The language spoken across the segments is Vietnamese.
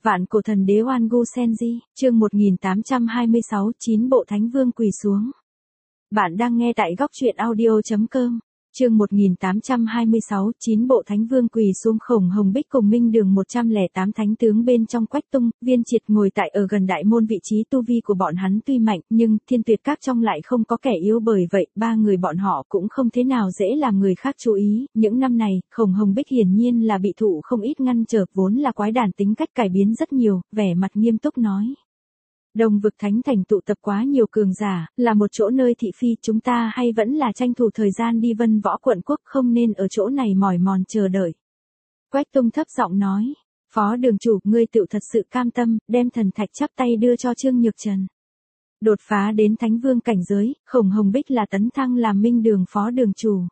Vạn cổ thần đế Oan Gu Senji, chương 1826, 9 bộ thánh vương quỳ xuống. Bạn đang nghe tại góc truyện audio.com. Chương 1826, 9 bộ thánh vương quỳ xuống. Khổng Hồng Bích cùng Minh Đường 108 thánh tướng bên trong Quách Tung, Viên Triệt ngồi tại ở gần đại môn. Vị trí tu vi của bọn hắn tuy mạnh, nhưng Thiên Tuyệt Các trong lại không có kẻ yếu, bởi vậy ba người bọn họ cũng không thế nào dễ làm người khác chú ý. Những năm này, Khổng Hồng Bích hiển nhiên là bị thụ không ít ngăn trở, vốn là quái đản tính cách cải biến rất nhiều, vẻ mặt nghiêm túc nói: Đông vực thánh thành tụ tập quá nhiều cường giả, là một chỗ nơi thị phi, chúng ta hay vẫn là tranh thủ thời gian đi Vân Võ quận quốc, không nên ở chỗ này mỏi mòn chờ đợi. Quách Tung thấp giọng nói: Phó đường chủ, ngươi tựu thật sự cam tâm, đem thần thạch chắp tay đưa cho Trương Nhược Trần. Đột phá đến thánh vương cảnh giới, Khổng Hồng Bích là tấn thăng làm Minh Đường phó đường chủ.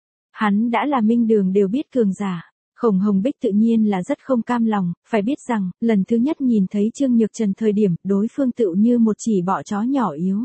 Hắn đã là Minh Đường đều biết cường giả. Khổng Hồng Bích tự nhiên là rất không cam lòng, phải biết rằng, lần thứ nhất nhìn thấy Trương Nhược Trần thời điểm, đối phương tựu như một chỉ bọ chó nhỏ yếu.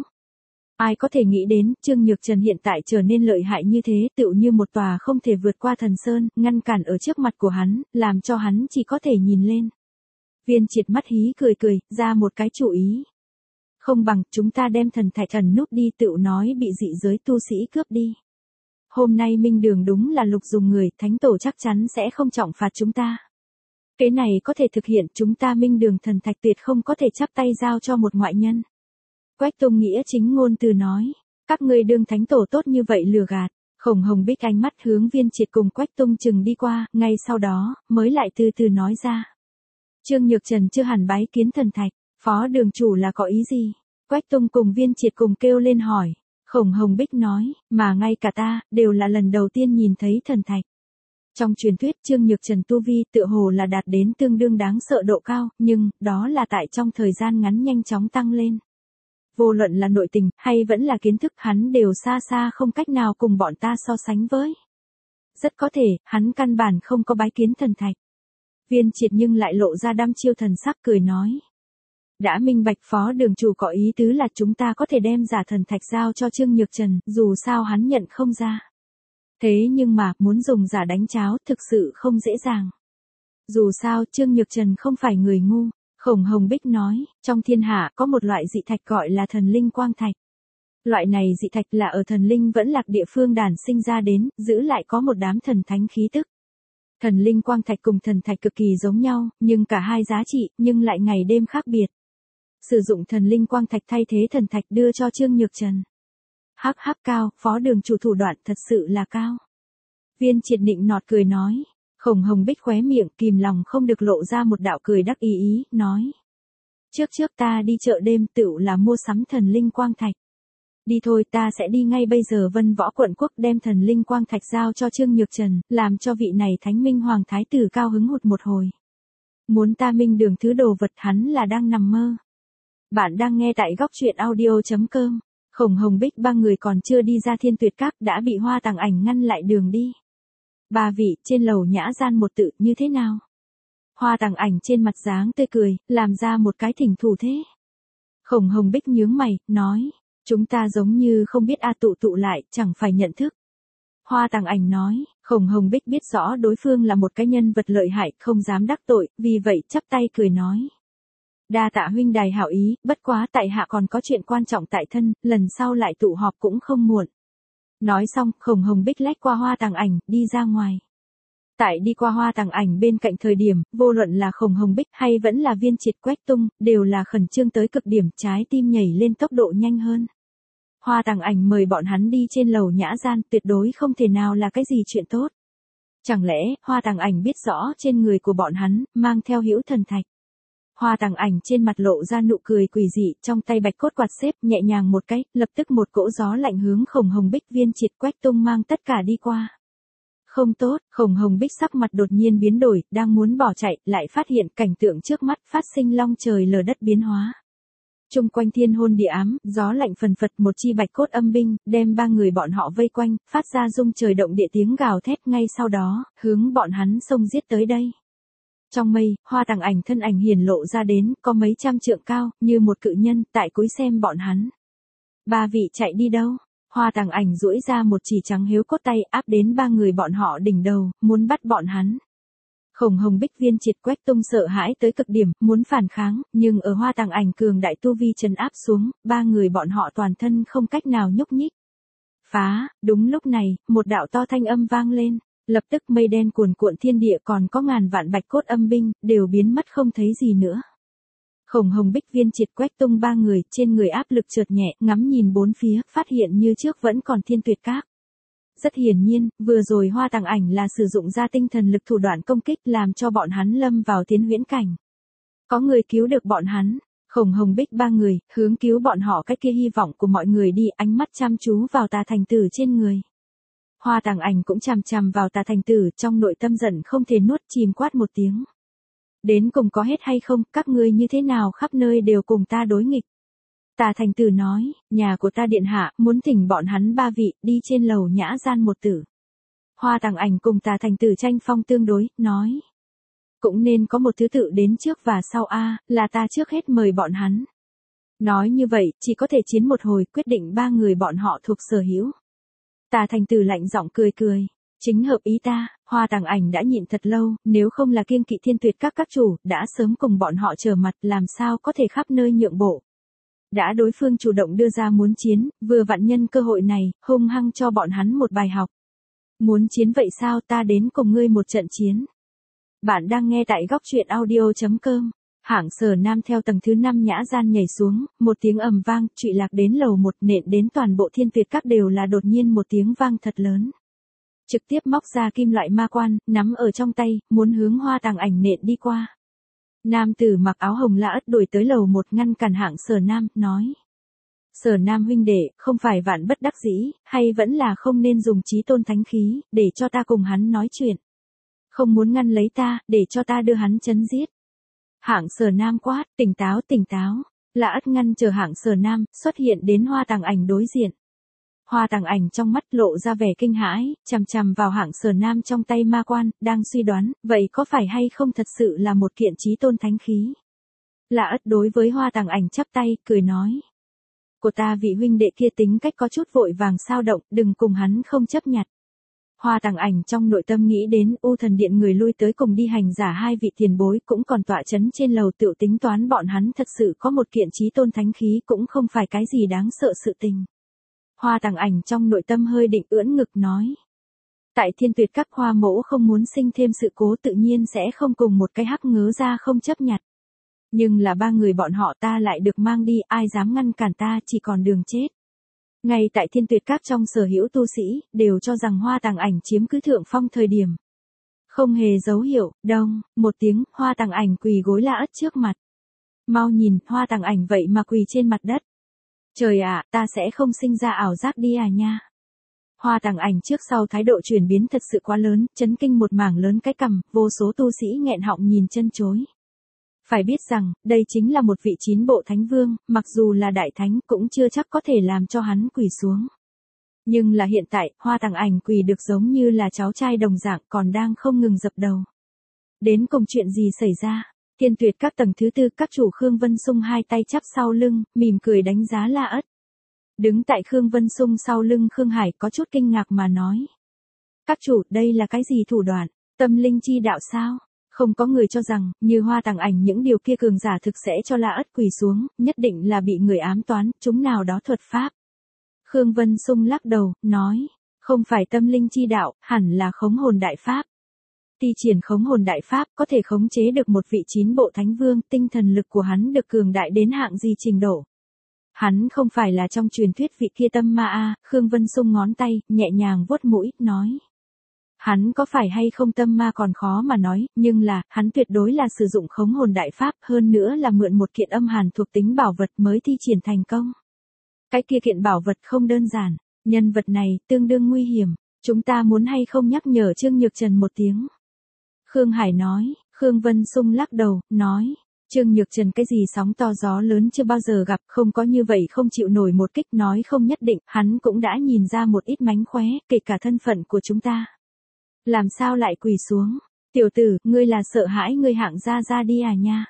Ai có thể nghĩ đến, Trương Nhược Trần hiện tại trở nên lợi hại như thế, tựu như một tòa không thể vượt qua thần sơn, ngăn cản ở trước mặt của hắn, làm cho hắn chỉ có thể nhìn lên. Viên Triệt mắt hí cười cười, ra một cái chủ ý. Không bằng, chúng ta đem thần thạch thần nút đi, tựu nói bị dị giới tu sĩ cướp đi. Hôm nay Minh Đường đúng là lục dùng người, thánh tổ chắc chắn sẽ không trọng phạt chúng ta. Cái này có thể thực hiện, chúng ta Minh Đường thần thạch tuyệt không có thể chắp tay giao cho một ngoại nhân. Quách Tung nghĩa chính ngôn từ nói: Các ngươi đương thánh tổ tốt như vậy lừa gạt. Khổng Hồng Bích ánh mắt hướng Viên Triệt cùng Quách Tung chừng đi qua, ngay sau đó, mới lại từ từ nói ra: Trương Nhược Trần chưa hẳn bái kiến thần thạch, phó đường chủ là có ý gì? Quách Tung cùng Viên Triệt cùng kêu lên hỏi. Khổng Hồng Bích nói, mà ngay cả ta, đều là lần đầu tiên nhìn thấy thần thạch. Trong truyền thuyết Trương Nhược Trần tu vi tựa hồ là đạt đến tương đương đáng sợ độ cao, nhưng, đó là tại trong thời gian ngắn nhanh chóng tăng lên. Vô luận là nội tình, hay vẫn là kiến thức, hắn đều xa xa không cách nào cùng bọn ta so sánh với. Rất có thể, hắn căn bản không có bái kiến thần thạch. Viên Triệt nhưng lại lộ ra đăm chiêu thần sắc cười nói. Đã minh bạch, phó đường chủ có ý tứ là chúng ta có thể đem giả thần thạch giao cho Trương Nhược Trần, dù sao hắn nhận không ra. Thế nhưng mà, muốn dùng giả đánh cháo, thực sự không dễ dàng. Dù sao, Trương Nhược Trần không phải người ngu. Khổng Hồng Bích nói, trong thiên hạ có một loại dị thạch gọi là thần linh quang thạch. Loại này dị thạch là ở thần linh vẫn lạc địa phương đản sinh ra đến, giữ lại có một đám thần thánh khí tức. Thần linh quang thạch cùng thần thạch cực kỳ giống nhau, nhưng cả hai giá trị, nhưng lại ngày đêm khác biệt. Sử dụng thần linh quang thạch thay thế thần thạch đưa cho Trương Nhược Trần. Hắc hắc cao, phó đường chủ thủ đoạn thật sự là cao. Viên Triệt nịnh nọt cười nói. Khổng Hồng Bích khóe miệng kìm lòng không được lộ ra một đạo cười đắc ý, nói. Trước ta đi chợ đêm tựu là mua sắm thần linh quang thạch. Đi thôi, ta sẽ đi ngay bây giờ Vân Võ quận quốc, đem thần linh quang thạch giao cho Trương Nhược Trần, làm cho vị này thánh minh hoàng thái tử cao hứng hụt một hồi. Muốn ta Minh Đường thứ đồ vật, hắn là đang nằm mơ. Bạn đang nghe tại góc truyện audio.com. Khổng Hồng Bích ba người còn chưa đi ra Thiên Tuyệt Các đã bị Hoa Tàng Ảnh ngăn lại đường đi. Ba vị, trên lầu nhã gian một tự, như thế nào? Hoa Tàng Ảnh trên mặt dáng tươi cười, làm ra một cái thỉnh thủ thế. Khổng Hồng Bích nhướng mày, nói, chúng ta giống như không biết tụ lại, chẳng phải nhận thức. Hoa Tàng Ảnh nói, Khổng Hồng Bích biết rõ đối phương là một cái nhân vật lợi hại, không dám đắc tội, vì vậy chắp tay cười nói. Đa tạ huynh đài hảo ý, bất quá tại hạ còn có chuyện quan trọng tại thân, lần sau lại tụ họp cũng không muộn. Nói xong, Khổng Hồng Bích lách qua Hoa Tàng Ảnh, đi ra ngoài. Tại đi qua Hoa Tàng Ảnh bên cạnh thời điểm, vô luận là Khổng Hồng Bích hay vẫn là Viên Triệt Quách Tung, đều là khẩn trương tới cực điểm, trái tim nhảy lên tốc độ nhanh hơn. Hoa Tàng Ảnh mời bọn hắn đi trên lầu nhã gian, tuyệt đối không thể nào là cái gì chuyện tốt. Chẳng lẽ, Hoa Tàng Ảnh biết rõ trên người của bọn hắn, mang theo hữu thần thạch. Hoa Tàng Ảnh trên mặt lộ ra nụ cười quỷ dị, trong tay bạch cốt quạt xếp nhẹ nhàng một cái, lập tức một cỗ gió lạnh hướng Khổng Hồng Bích Viên Triệt Quách Tung mang tất cả đi qua. Không tốt, Khổng Hồng Bích sắc mặt đột nhiên biến đổi, đang muốn bỏ chạy, lại phát hiện cảnh tượng trước mắt phát sinh long trời lở đất biến hóa. Trung quanh thiên hôn địa ám, gió lạnh phần phật, một chi bạch cốt âm binh, đem ba người bọn họ vây quanh, phát ra rung trời động địa tiếng gào thét, ngay sau đó, hướng bọn hắn xông giết tới đây. Trong mây, Hoa Tàng Ảnh thân ảnh hiển lộ ra đến, có mấy trăm trượng cao, như một cự nhân, tại cúi xem bọn hắn. Ba vị chạy đi đâu? Hoa Tàng Ảnh duỗi ra một chỉ trắng hiếu cốt tay áp đến ba người bọn họ đỉnh đầu, muốn bắt bọn hắn. Khổng Hồng Bích Viên Triệt Quách Tung sợ hãi tới cực điểm, muốn phản kháng, nhưng ở Hoa Tàng Ảnh cường đại tu vi trấn áp xuống, ba người bọn họ toàn thân không cách nào nhúc nhích. Phá, đúng lúc này, một đạo to thanh âm vang lên, lập tức mây đen cuồn cuộn thiên địa còn có ngàn vạn bạch cốt âm binh, đều biến mất không thấy gì nữa. Khổng Hồng Bích Viên Triệt Quách Tung ba người, trên người áp lực chợt nhẹ, ngắm nhìn bốn phía, phát hiện như trước vẫn còn Thiên Tuyệt Các. Rất hiển nhiên, vừa rồi Hoa Tàng Ảnh là sử dụng ra tinh thần lực thủ đoạn công kích làm cho bọn hắn lâm vào tiến huyễn cảnh. Có người cứu được bọn hắn, Khổng Hồng Bích ba người, hướng cứu bọn họ cái kia hy vọng của mọi người đi, ánh mắt chăm chú vào Tà Thành Tử trên người. Hoa Tàng Ảnh cũng chằm chằm vào Tà Thành Tử, trong nội tâm giận không thể nuốt, chìm quát một tiếng. Đến cùng có hết hay không, các ngươi như thế nào khắp nơi đều cùng ta đối nghịch. Tà Thành Tử nói, nhà của ta điện hạ, muốn thỉnh bọn hắn ba vị, đi trên lầu nhã gian một tử. Hoa Tàng Ảnh cùng Tà Thành Tử tranh phong tương đối, nói. Cũng nên có một thứ tự đến trước và sau là ta trước hết mời bọn hắn. Nói như vậy, chỉ có thể chiến một hồi, quyết định ba người bọn họ thuộc sở hữu. Tà Thành Tử lạnh giọng cười cười. Chính hợp ý ta, Hoa Tàng Ảnh đã nhịn thật lâu, nếu không là kiêng kỵ Thiên Tuyệt các chủ, đã sớm cùng bọn họ trở mặt, làm sao có thể khắp nơi nhượng bộ. Đã đối phương chủ động đưa ra muốn chiến, vừa vặn nhân cơ hội này, hung hăng cho bọn hắn một bài học. Muốn chiến vậy sao, ta đến cùng ngươi một trận chiến. Bạn đang nghe tại góc truyện audio.com. Hạng Sở Nam theo tầng thứ 5 nhã gian nhảy xuống, một tiếng ầm vang, trụy lạc đến lầu 1, nện đến toàn bộ Thiên Tuyệt các đều là đột nhiên một tiếng vang thật lớn. Trực tiếp móc ra kim loại ma quan, nắm ở trong tay, muốn hướng Hoa Tàng Ảnh nện đi qua. Nam tử mặc áo hồng lã ất đuổi tới lầu 1 ngăn cản Hạng Sở Nam, nói. Sở Nam huynh đệ, không phải vạn bất đắc dĩ, hay vẫn là không nên dùng chí tôn thánh khí, để cho ta cùng hắn nói chuyện. Không muốn ngăn lấy ta, để cho ta đưa hắn chấn giết. Hạng Sở Nam quát, tỉnh táo tỉnh táo. Lã ất ngăn chờ Hạng Sở Nam, xuất hiện đến Hoa Tàng Ảnh đối diện. Hoa Tàng Ảnh trong mắt lộ ra vẻ kinh hãi, chằm chằm vào Hạng Sở Nam trong tay ma quan, đang suy đoán, vậy có phải hay không thật sự là một kiện chí tôn thánh khí. Lã ất đối với Hoa Tàng Ảnh chắp tay, cười nói. Của ta vị huynh đệ kia tính cách có chút vội vàng sao động, đừng cùng hắn không chấp nhặt. Hoa Tàng Ảnh trong nội tâm nghĩ đến U Thần Điện người lui tới cùng đi hành giả hai vị tiền bối cũng còn tọa chấn trên lầu tự tính toán bọn hắn thật sự có một kiện chí tôn thánh khí cũng không phải cái gì đáng sợ sự tình. Hoa Tàng Ảnh trong nội tâm hơi định ưỡn ngực nói. Tại Thiên Tuyệt các Hoa mẫu không muốn sinh thêm sự cố tự nhiên sẽ không cùng một cái hắc ngớ ra không chấp nhặt. Nhưng là ba người bọn họ ta lại được mang đi, ai dám ngăn cản ta chỉ còn đường chết. Ngay tại Thiên Tuyệt các trong sở hữu tu sĩ, đều cho rằng Hoa Tàng Ảnh chiếm cứ thượng phong thời điểm. Không hề dấu hiệu, đông, một tiếng, Hoa Tàng Ảnh quỳ gối Lã ất trước mặt. Mau nhìn, Hoa Tàng Ảnh vậy mà quỳ trên mặt đất. Trời ạ, ta sẽ không sinh ra ảo giác đi nha. Hoa Tàng Ảnh trước sau thái độ chuyển biến thật sự quá lớn, chấn kinh một mảng lớn cái cằm, vô số tu sĩ nghẹn họng nhìn chân chối. Phải biết rằng, đây chính là một vị 9 bộ thánh vương, mặc dù là đại thánh cũng chưa chắc có thể làm cho hắn quỳ xuống. Nhưng là hiện tại, Hoa Tàng Ảnh quỳ được giống như là cháu trai đồng dạng còn đang không ngừng dập đầu. Đến cùng chuyện gì xảy ra? Thiên Tuyệt các tầng thứ 4 các chủ Khương Vân Sung hai tay chắp sau lưng, mỉm cười đánh giá Lã ất. Đứng tại Khương Vân Sung sau lưng Khương Hải có chút kinh ngạc mà nói. Các chủ, đây là cái gì thủ đoạn? Tâm linh chi đạo sao? Không có người cho rằng, như Hoa Tàng Ảnh những điều kia cường giả thực sẽ cho Lã ất quỳ xuống, nhất định là bị người ám toán, chúng nào đó thuật pháp. Khương Vân Sung lắc đầu, nói, không phải tâm linh chi đạo, hẳn là khống hồn đại pháp. Ti triển khống hồn đại pháp có thể khống chế được một vị 9 bộ thánh vương, tinh thần lực của hắn được cường đại đến hạng gì trình độ. Hắn không phải là trong truyền thuyết vị kia tâm ma Khương Vân Sung ngón tay, nhẹ nhàng vuốt mũi, nói. Hắn có phải hay không tâm ma còn khó mà nói, nhưng là, hắn tuyệt đối là sử dụng khống hồn đại pháp, hơn nữa là mượn một kiện âm hàn thuộc tính bảo vật mới thi triển thành công. Cái kia kiện bảo vật không đơn giản, nhân vật này tương đương nguy hiểm, chúng ta muốn hay không nhắc nhở Trương Nhược Trần một tiếng. Khương Hải nói, Khương Vân Sung lắc đầu, nói, Trương Nhược Trần cái gì sóng to gió lớn chưa bao giờ gặp, không có như vậy không chịu nổi một kích, nói không nhất định, hắn cũng đã nhìn ra một ít mánh khóe, kể cả thân phận của chúng ta. Làm sao lại quỳ xuống? Tiểu tử, ngươi là sợ hãi ngươi Hạng ra đi nha.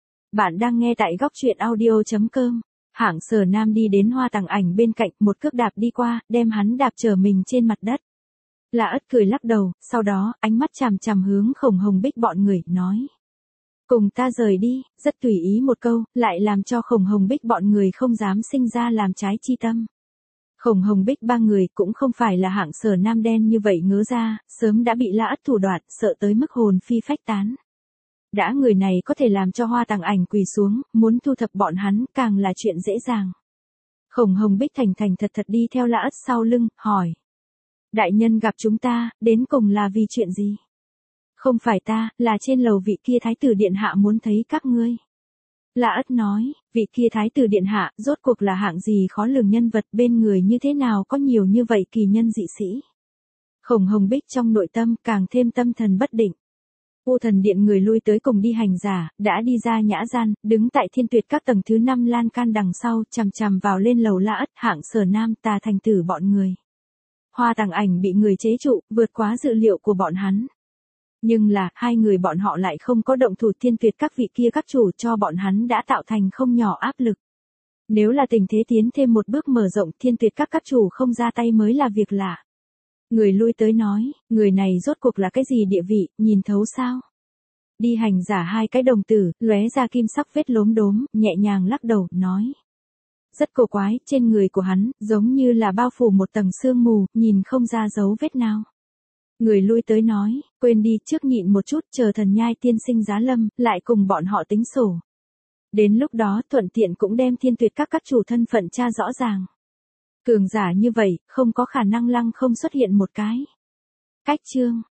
Bạn đang nghe tại góc truyện audio.com. Hạng Sở Nam đi đến Hoa Tàng Ảnh bên cạnh, một cước đạp đi qua, đem hắn đạp trở mình trên mặt đất. Lã Ất cười lắc đầu, sau đó, ánh mắt chằm chằm hướng Khổng Hồng Bích bọn người, nói. Cùng ta rời đi, rất tùy ý một câu, lại làm cho Khổng Hồng Bích bọn người không dám sinh ra làm trái chi tâm. Khổng Hồng Bích ba người cũng không phải là hạng Sở Nam đen như vậy ngớ ra, sớm đã bị Lã Ất thủ đoạn, sợ tới mức hồn phi phách tán. Đã người này có thể làm cho Hoa Tàng Ảnh quỳ xuống, muốn thu thập bọn hắn càng là chuyện dễ dàng. Khổng Hồng Bích thành thành thật thật đi theo Lã Ất sau lưng, hỏi. Đại nhân gặp chúng ta, đến cùng là vì chuyện gì? Không phải ta, là trên lầu vị kia thái tử điện hạ muốn thấy các ngươi. Lã Ất nói, vị kia thái tử điện hạ, rốt cuộc là hạng gì khó lường nhân vật, bên người như thế nào có nhiều như vậy kỳ nhân dị sĩ. Khổng Hồng Bích trong nội tâm càng thêm tâm thần bất định. U Thần Điện người lui tới cùng đi hành giả, đã đi ra nhã gian, đứng tại Thiên Tuyệt các tầng thứ 5 lan can đằng sau, chằm chằm vào lên lầu Lã Ất, hạng Sở Nam, Tà Thành Tử bọn người. Hoa Tàng Ảnh bị người chế trụ, vượt quá dự liệu của bọn hắn. Nhưng là, hai người bọn họ lại không có động thủ Thiên Tuyệt các vị kia các chủ, cho bọn hắn đã tạo thành không nhỏ áp lực. Nếu là tình thế tiến thêm một bước mở rộng, Thiên Tuyệt các chủ không ra tay mới là việc lạ. Người lui tới nói, người này rốt cuộc là cái gì địa vị, nhìn thấu sao? Đi hành giả hai cái đồng tử, lóe ra kim sắc vết lốm đốm, nhẹ nhàng lắc đầu, nói. Rất cổ quái, trên người của hắn, giống như là bao phủ một tầng sương mù, nhìn không ra dấu vết nào. Người lui tới nói, quên đi, trước nhịn một chút, chờ Thần Nhai tiên sinh giá lâm, lại cùng bọn họ tính sổ. Đến lúc đó, thuận tiện cũng đem Thiên Tuyệt các chủ thân phận tra rõ ràng. Cường giả như vậy, không có khả năng lăng không xuất hiện một cái. Cách chương